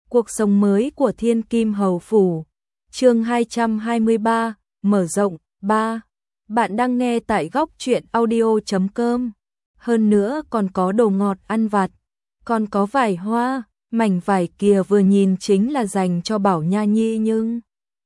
Cuộc sống mới của Thiên Kim Hầu Phủ. Chương 223, mở rộng 3. Bạn đang nghe tại góc truyện audio.com. Hơn nữa còn có đồ ngọt ăn vặt, còn có vải hoa, mảnh vải kia vừa nhìn chính là dành cho Bảo Nha Nhi nhưng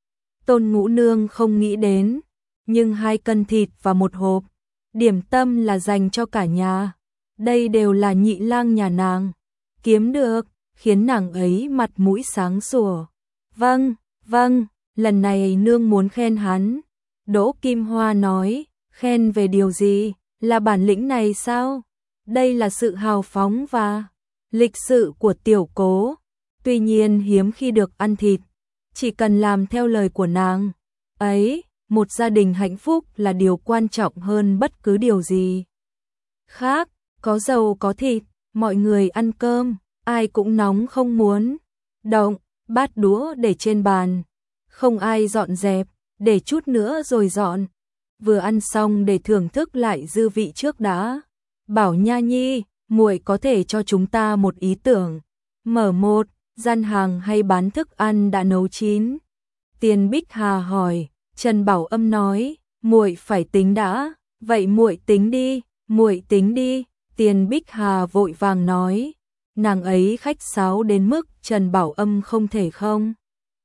Tôn Ngũ Nương không nghĩ đến, nhưng 2 cân thịt và 1 hộp điểm tâm là dành cho cả nhà. Đây đều là nhị lang nhà nàng kiếm được, khiến nàng ấy mặt mũi sáng sủa. Vâng, vâng, lần này nương muốn khen hắn. Đỗ Kim Hoa nói, khen về điều gì, là bản lĩnh này sao? Đây là sự hào phóng và lịch sự của tiểu cố. Tuy nhiên hiếm khi được ăn thịt, chỉ cần làm theo lời của nàng ấy, một gia đình hạnh phúc là điều quan trọng hơn bất cứ điều gì khác. Có dầu có thịt, mọi người ăn cơm, ai cũng nóng không muốn động, bát đũa để trên bàn, không ai dọn dẹp, để chút nữa rồi dọn. Vừa ăn xong để thưởng thức lại dư vị trước đã. Bảo Nha Nhi, muội có thể cho chúng ta một ý tưởng, mở một gian hàng hay bán thức ăn đã nấu chín? Tiền Bích Hà hỏi. Trần Bảo Âm nói, muội phải tính đã. Vậy muội tính đi, muội tính đi. Tiền Bích Hà vội vàng nói, nàng ấy khách sáo đến mức Trần Bảo Âm không thể không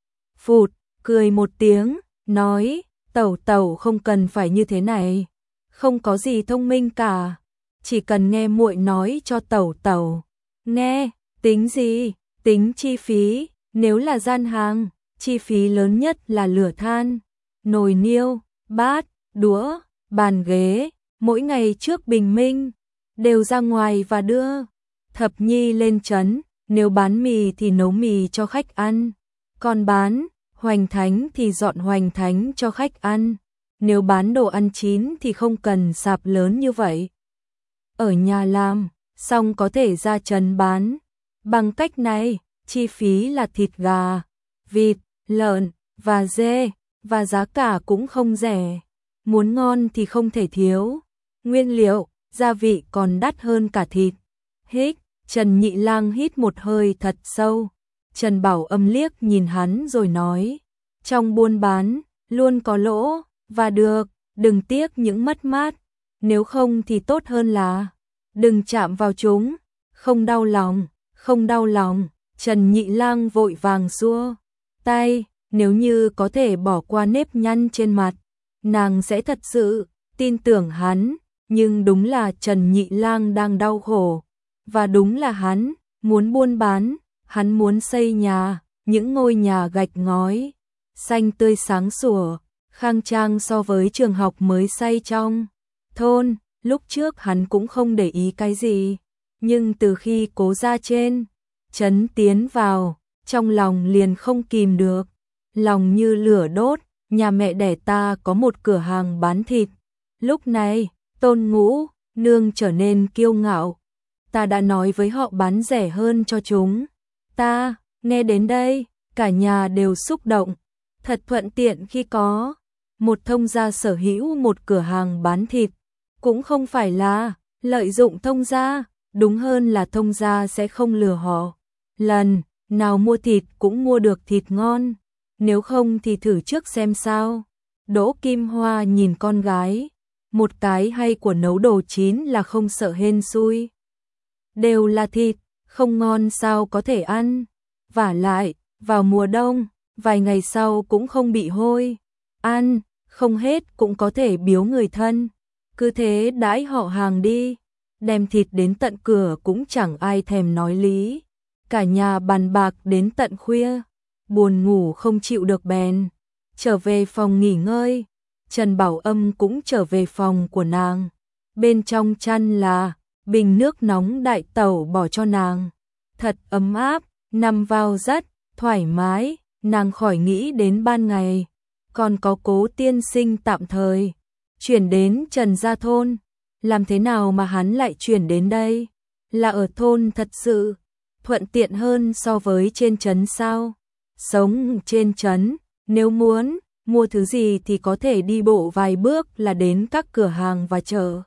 phụt, cười một tiếng, nói, tẩu tẩu không cần phải như thế này, không có gì thông minh cả, chỉ cần nghe muội nói cho tẩu tẩu. Nghe, tính gì? Tính chi phí. Nếu là gian hàng, chi phí lớn nhất là lửa than, nồi niêu, bát, đũa, bàn ghế. Mỗi ngày trước bình minh đều ra ngoài và đưa Thập Nhi lên trấn. Nếu bán mì thì nấu mì cho khách ăn, còn bán hoành thánh thì dọn hoành thánh cho khách ăn. Nếu bán đồ ăn chín thì không cần sạp lớn như vậy, ở nhà làm xong có thể ra trấn bán. Bằng cách này, chi phí là thịt gà, vịt, lợn và dê, và giá cả cũng không rẻ. Muốn ngon thì không thể thiếu nguyên liệu, gia vị còn đắt hơn cả thịt. Hít, Trần Nhị Lang hít một hơi thật sâu. Trần Bảo Âm liếc nhìn hắn rồi nói, trong buôn bán luôn có lỗ, và được, đừng tiếc những mất mát, nếu không thì tốt hơn là đừng chạm vào chúng. Không đau lòng, không đau lòng. Trần Nhị Lang vội vàng xua tay, nếu như có thể bỏ qua nếp nhăn trên mặt, nàng sẽ thật sự tin tưởng hắn. Nhưng đúng là Trần Nhị Lang đang đau khổ, và đúng là hắn muốn buôn bán, hắn muốn xây nhà, những ngôi nhà gạch ngói, xanh tươi sáng sủa, khang trang so với trường học mới xây trong thôn. Lúc trước hắn cũng không để ý cái gì, nhưng từ khi Cố gia trên trấn tiến vào, trong lòng liền không kìm được, lòng như lửa đốt. Nhà mẹ đẻ ta có một cửa hàng bán thịt. Lúc này Tôn Ngũ Nương trở nên kiêu ngạo, ta đã nói với họ bán rẻ hơn cho chúng ta. Nghe đến đây, cả nhà đều xúc động. Thật thuận tiện khi có một thông gia sở hữu một cửa hàng bán thịt, cũng không phải là lợi dụng thông gia, đúng hơn là thông gia sẽ không lừa họ. Lần nào mua thịt cũng mua được thịt ngon, nếu không thì thử trước xem sao. Đỗ Kim Hoa nhìn con gái, một cái hay của nấu đồ chín là không sợ hên xui. Đều là thịt, không ngon sao có thể ăn. Vả lại, vào mùa đông, vài ngày sau cũng không bị hôi. Ăn, không hết cũng có thể biếu người thân. Cứ thế đãi họ hàng đi, đem thịt đến tận cửa cũng chẳng ai thèm nói lý. Cả nhà bàn bạc đến tận khuya, buồn ngủ không chịu được bèn trở về phòng nghỉ ngơi. Trần Bảo Âm cũng trở về phòng của nàng. Bên trong chăn là bình nước nóng đại tẩu bỏ cho nàng, thật ấm áp, nằm vào rất thoải mái. Nàng khỏi nghĩ đến ban ngày còn có Cố tiên sinh tạm thời chuyển đến Trần gia thôn. Làm thế nào mà hắn lại chuyển đến đây? Là ở thôn thật sự thuận tiện hơn so với trên trấn sao? Sống trên trấn, nếu muốn mua thứ gì thì có thể đi bộ vài bước là đến các cửa hàng và chợ.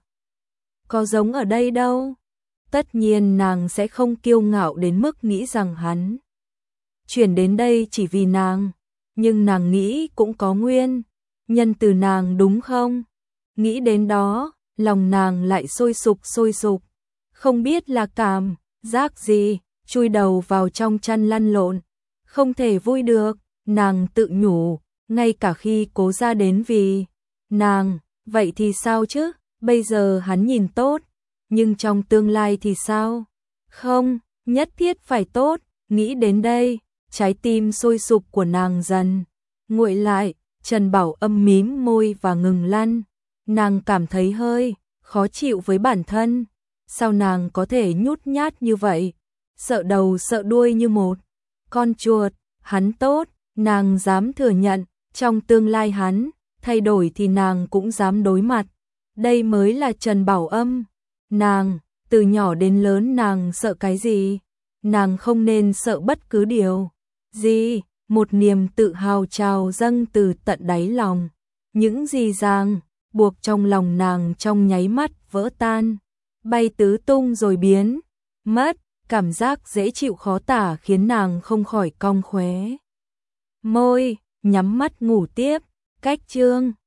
Có giống ở đây đâu. Tất nhiên nàng sẽ không kiêu ngạo đến mức nghĩ rằng hắn chuyển đến đây chỉ vì nàng, nhưng nàng nghĩ cũng có nguyên nhân từ nàng đúng không? Nghĩ đến đó, lòng nàng lại sôi sục, không biết là cảm giác gì, chui đầu vào trong chăn lăn lộn, không thể vui được, nàng tự nhủ, ngay cả khi Cố Gia đến vì nàng, vậy thì sao chứ, bây giờ hắn nhìn tốt, nhưng trong tương lai thì sao? Không, nhất thiết phải tốt, nghĩ đến đây, trái tim sôi sục của nàng dần nguội lại, Trần Bảo Âm mím môi và ngừng lăn, nàng cảm thấy hơi khó chịu với bản thân, sao nàng có thể nhút nhát như vậy, sợ đầu sợ đuôi như một con chuột, hắn tốt, nàng dám thừa nhận, trong tương lai hắn thay đổi thì nàng cũng dám đối mặt, đây mới là Trần Bảo Âm, nàng, từ nhỏ đến lớn nàng sợ cái gì? Nàng không nên sợ bất cứ điều gì, một niềm tự hào trào dâng từ tận đáy lòng, những gì ràng buộc trong lòng nàng trong nháy mắt vỡ tan, bay tứ tung rồi biến mất, cảm giác dễ chịu khó tả khiến nàng không khỏi cong khóe môi, nhắm mắt ngủ tiếp, cách chương